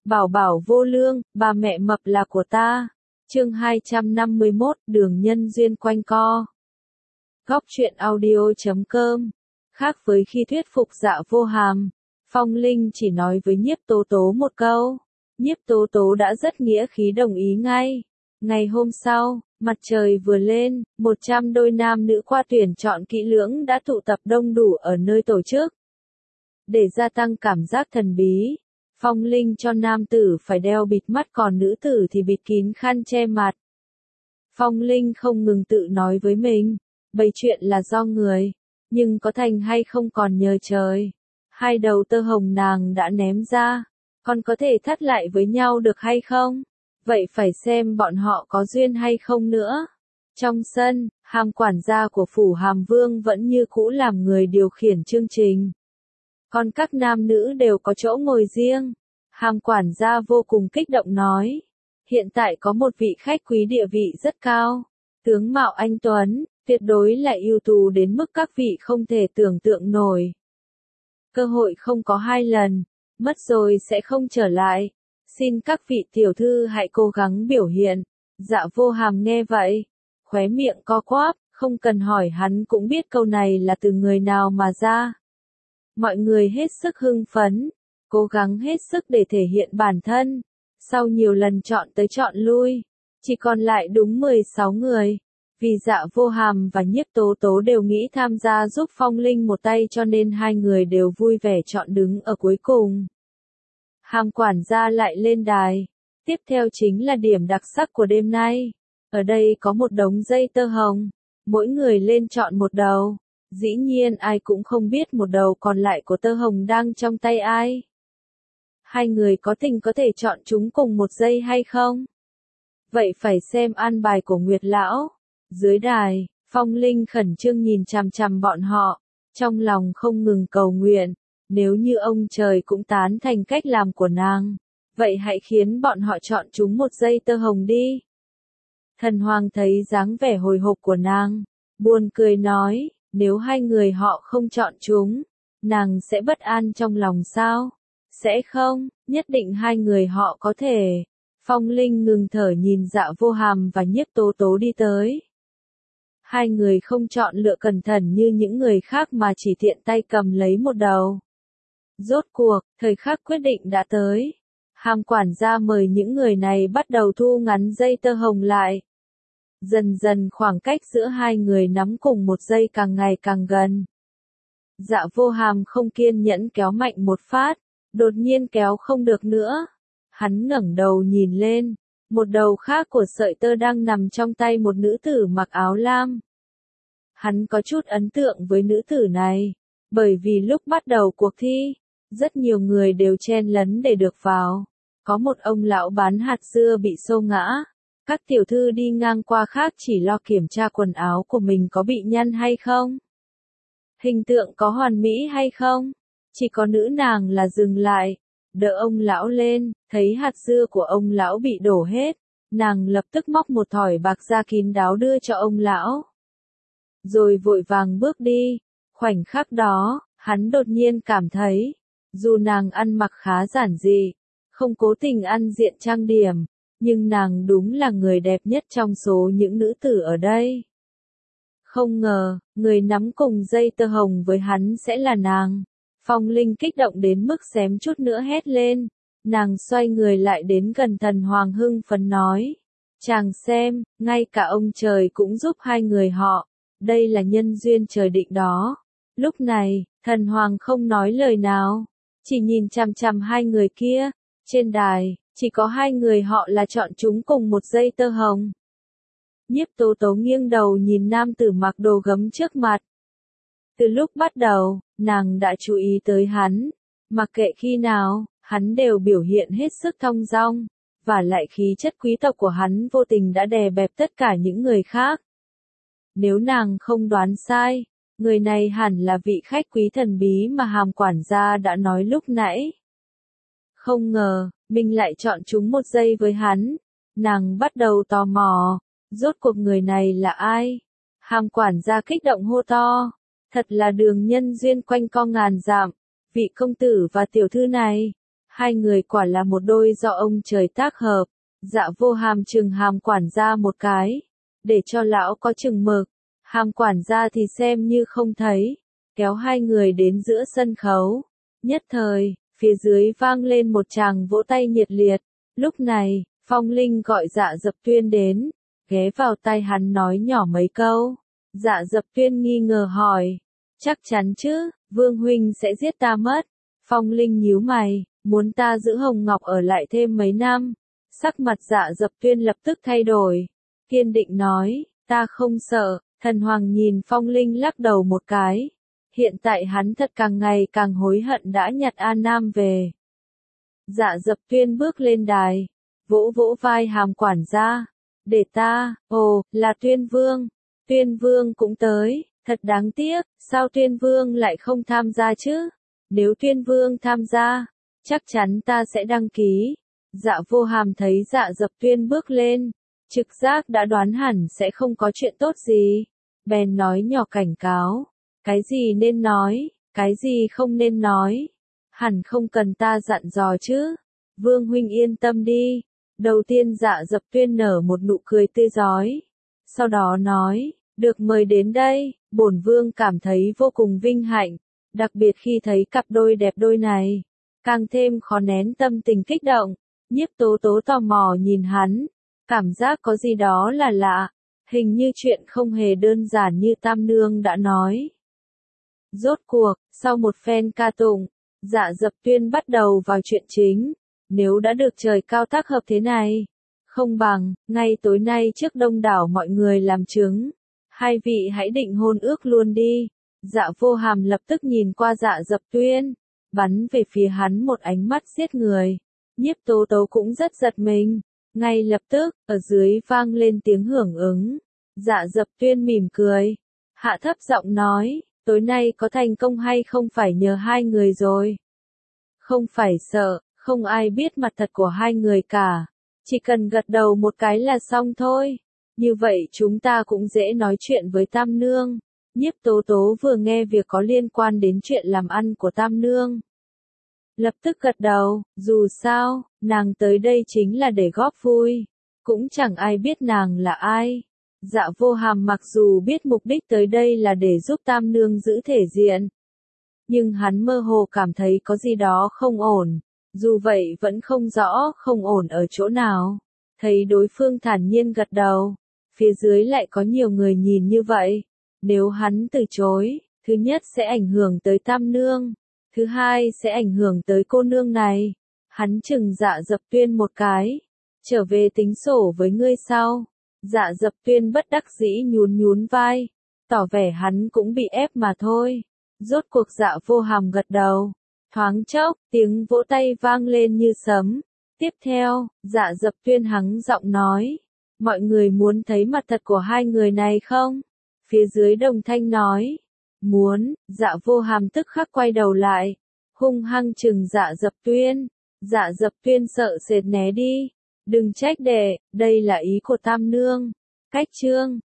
Bảo bảo vô lương, bà mẹ mập là của ta. Chương 251, đường nhân duyên quanh co. Góc truyện audio.com. Khác với khi thuyết phục Dạ Vô Hàm, Phong Linh chỉ nói với Nhiếp Tố Tố một câu. Nhiếp Tố Tố đã rất nghĩa khí đồng ý ngay. Ngày hôm sau, mặt trời vừa lên, 100 đôi nam nữ qua tuyển chọn kỹ lưỡng đã tụ tập đông đủ ở nơi tổ chức. Để gia tăng cảm giác thần bí, Phong Linh cho nam tử phải đeo bịt mắt, còn nữ tử thì bịt kín khăn che mặt. Phong Linh không ngừng tự nói với mình, bấy chuyện là do người, nhưng có thành hay không còn nhờ trời. Hai đầu tơ hồng nàng đã ném ra, còn có thể thắt lại với nhau được hay không? Vậy phải xem bọn họ có duyên hay không nữa. Trong sân, Hàm quản gia của phủ Hàm Vương vẫn như cũ làm người điều khiển chương trình. Còn các nam nữ đều có chỗ ngồi riêng. Hàm quản gia vô cùng kích động nói. Hiện tại có một vị khách quý địa vị rất cao. Tướng mạo anh tuấn, tuyệt đối là ưu tú đến mức các vị không thể tưởng tượng nổi. Cơ hội không có hai lần, mất rồi sẽ không trở lại. Xin các vị tiểu thư hãy cố gắng biểu hiện. Dạ Vô Hàm nghe vậy, khóe miệng co quắp, không cần hỏi hắn cũng biết câu này là từ người nào mà ra. Mọi người hết sức hưng phấn, cố gắng hết sức để thể hiện bản thân. Sau nhiều lần chọn tới chọn lui, chỉ còn lại đúng 16 người. Vì Dạ Vô Hàm và Nhiếp Tố Tố đều nghĩ tham gia giúp Phong Linh một tay, cho nên hai người đều vui vẻ chọn đứng ở cuối cùng. Hàm quản gia lại lên đài. Tiếp theo chính là điểm đặc sắc của đêm nay. Ở đây có một đống dây tơ hồng, mỗi người lên chọn một đầu. Dĩ nhiên ai cũng không biết một đầu còn lại của tơ hồng đang trong tay ai. Hai người có tình có thể chọn chúng cùng một dây hay không? Vậy phải xem an bài của Nguyệt Lão. Dưới đài, Phong Linh khẩn trương nhìn chằm chằm bọn họ, trong lòng không ngừng cầu nguyện. Nếu như ông trời cũng tán thành cách làm của nàng, vậy hãy khiến bọn họ chọn chúng một dây tơ hồng đi. Thần Hoàng thấy dáng vẻ hồi hộp của nàng, buồn cười nói, nếu hai người họ không chọn chúng, nàng sẽ bất an trong lòng sao? Sẽ không, nhất định hai người họ có thể. Phong Linh ngừng thở nhìn Dạ Vô Hàm và Nhiếp Tố Tố đi tới. Hai người không chọn lựa cẩn thận như những người khác mà chỉ tiện tay cầm lấy một đầu. Rốt cuộc, thời khắc quyết định đã tới. Hàm quản gia mời những người này bắt đầu thu ngắn dây tơ hồng lại. Dần dần khoảng cách giữa hai người nắm cùng một dây càng ngày càng gần. Dạ Vô Hàm không kiên nhẫn kéo mạnh một phát, đột nhiên kéo không được nữa. Hắn ngẩng đầu nhìn lên, một đầu khác của sợi tơ đang nằm trong tay một nữ tử mặc áo lam. Hắn có chút ấn tượng với nữ tử này, bởi vì lúc bắt đầu cuộc thi, rất nhiều người đều chen lấn để được vào. Có một ông lão bán hạt dưa bị xô ngã. Các tiểu thư đi ngang qua khác chỉ lo kiểm tra quần áo của mình có bị nhăn hay không, hình tượng có hoàn mỹ hay không. Chỉ có nữ nàng là dừng lại, đỡ ông lão lên, thấy hạt dưa của ông lão bị đổ hết. Nàng lập tức móc một thỏi bạc ra kín đáo đưa cho ông lão. Rồi vội vàng bước đi. Khoảnh khắc đó, hắn đột nhiên cảm thấy, dù nàng ăn mặc khá giản dị, không cố tình ăn diện trang điểm, nhưng nàng đúng là người đẹp nhất trong số những nữ tử ở đây. Không ngờ, người nắm cùng dây tơ hồng với hắn sẽ là nàng. Phong Linh kích động đến mức xém chút nữa hét lên. Nàng xoay người lại đến gần Thần Hoàng hưng phấn nói. Chàng xem, ngay cả ông trời cũng giúp hai người họ. Đây là nhân duyên trời định đó. Lúc này, Thần Hoàng không nói lời nào, chỉ nhìn chằm chằm hai người kia. Trên đài, chỉ có hai người họ là chọn chúng cùng một dây tơ hồng. Nhiếp Tố Tố nghiêng đầu nhìn nam tử mặc đồ gấm trước mặt. Từ lúc bắt đầu, nàng đã chú ý tới hắn. Mặc kệ khi nào, hắn đều biểu hiện hết sức thong dong. Và lại khí chất quý tộc của hắn vô tình đã đè bẹp tất cả những người khác. Nếu nàng không đoán sai, người này hẳn là vị khách quý thần bí mà Hàm quản gia đã nói lúc nãy. Không ngờ, mình lại chọn chúng một giây với hắn. Nàng bắt đầu tò mò, rốt cuộc người này là ai? Hàm quản gia kích động hô to, thật là đường nhân duyên quanh co ngàn dặm, vị công tử và tiểu thư này, Hai người quả là một đôi do ông trời tác hợp. Dạ Vô Hàm chừng Hàm quản gia một cái, để cho lão có chừng mực. Hàm quản gia thì xem như không thấy, kéo hai người đến giữa sân khấu. Nhất thời, phía dưới vang lên một tràng vỗ tay nhiệt liệt. Lúc này, Phong Linh gọi Dạ Dập Tuyên đến, ghé vào tai hắn nói nhỏ mấy câu. Dạ Dập Tuyên nghi ngờ hỏi, chắc chắn chứ, Vương huynh sẽ giết ta mất. Phong Linh nhíu mày, muốn ta giữ Hồng Ngọc ở lại thêm mấy năm. Sắc mặt Dạ Dập Tuyên lập tức thay đổi, kiên định nói, ta không sợ. Thần Hoàng nhìn Phong Linh lắc đầu một cái. Hiện tại hắn thật càng ngày càng hối hận đã nhặt A Nam về. Dạ Dập Tuyên bước lên đài, vỗ vỗ vai Hàm quản gia. Để ta, ồ, là Tuyên Vương. Tuyên Vương cũng tới, thật đáng tiếc, sao Tuyên Vương lại không tham gia chứ? Nếu Tuyên Vương tham gia, chắc chắn ta sẽ đăng ký. Dạ Vô Hàm thấy Dạ Dập Tuyên bước lên, trực giác đã đoán hẳn sẽ không có chuyện tốt gì. Bèn nói nhỏ cảnh cáo, cái gì nên nói, cái gì không nên nói. Hẳn không cần ta dặn dò chứ. Vương huynh yên tâm đi. Đầu tiên Dạ Dập Tuyên nở một nụ cười tươi rói. Sau đó nói, được mời đến đây, bổn vương cảm thấy vô cùng vinh hạnh. Đặc biệt khi thấy cặp đôi đẹp đôi này, càng thêm khó nén tâm tình kích động. Nhiếp Tố Tố tò mò nhìn hắn, cảm giác có gì đó là lạ. Hình như chuyện không hề đơn giản như Tam Nương đã nói. Rốt cuộc, sau một phen ca tụng, Dạ Dập Tuyên bắt đầu vào chuyện chính. Nếu đã được trời cao tác hợp thế này, không bằng, ngay tối nay trước đông đảo mọi người làm chứng, hai vị hãy định hôn ước luôn đi. Dạ Vô Hàm lập tức nhìn qua Dạ Dập Tuyên, bắn về phía hắn một ánh mắt giết người. Nhiếp Tố Tố cũng rất giật mình. Ngay lập tức, ở dưới vang lên tiếng hưởng ứng. Dạ Dập Tuyên mỉm cười, hạ thấp giọng nói, tối nay có thành công hay không phải nhờ hai người rồi. Không phải sợ, không ai biết mặt thật của hai người cả. Chỉ cần gật đầu một cái là xong thôi. Như vậy chúng ta cũng dễ nói chuyện với Tam Nương. Nhiếp Tố Tố vừa nghe việc có liên quan đến chuyện làm ăn của Tam Nương, lập tức gật đầu, dù sao, nàng tới đây chính là để góp vui. Cũng chẳng ai biết nàng là ai. Dạ Vô Hàm mặc dù biết mục đích tới đây là để giúp Tam Nương giữ thể diện, nhưng hắn mơ hồ cảm thấy có gì đó không ổn. Dù vậy vẫn không rõ không ổn ở chỗ nào. Thấy đối phương thản nhiên gật đầu, phía dưới lại có nhiều người nhìn như vậy. Nếu hắn từ chối, thứ nhất sẽ ảnh hưởng tới Tam Nương, thứ hai sẽ ảnh hưởng tới cô nương này. Hắn chừng Dạ Dập Tuyên một cái, trở về tính sổ với ngươi sau. Dạ Dập Tuyên bất đắc dĩ nhún nhún vai, tỏ vẻ hắn cũng bị ép mà thôi. Rốt cuộc Dạ Vô Hàm gật đầu. Thoáng chốc, tiếng vỗ tay vang lên như sấm. Tiếp theo, Dạ Dập Tuyên hắng giọng nói, mọi người muốn thấy mặt thật của hai người này không? Phía dưới đồng thanh nói, muốn. Dạ Vô Hàm tức khắc quay đầu lại, hung hăng chừng Dạ Dập Tuyên. Dạ Dập Tuyên sợ sệt né đi. Đừng trách đệ, đây là ý của Tam Nương. Cách chương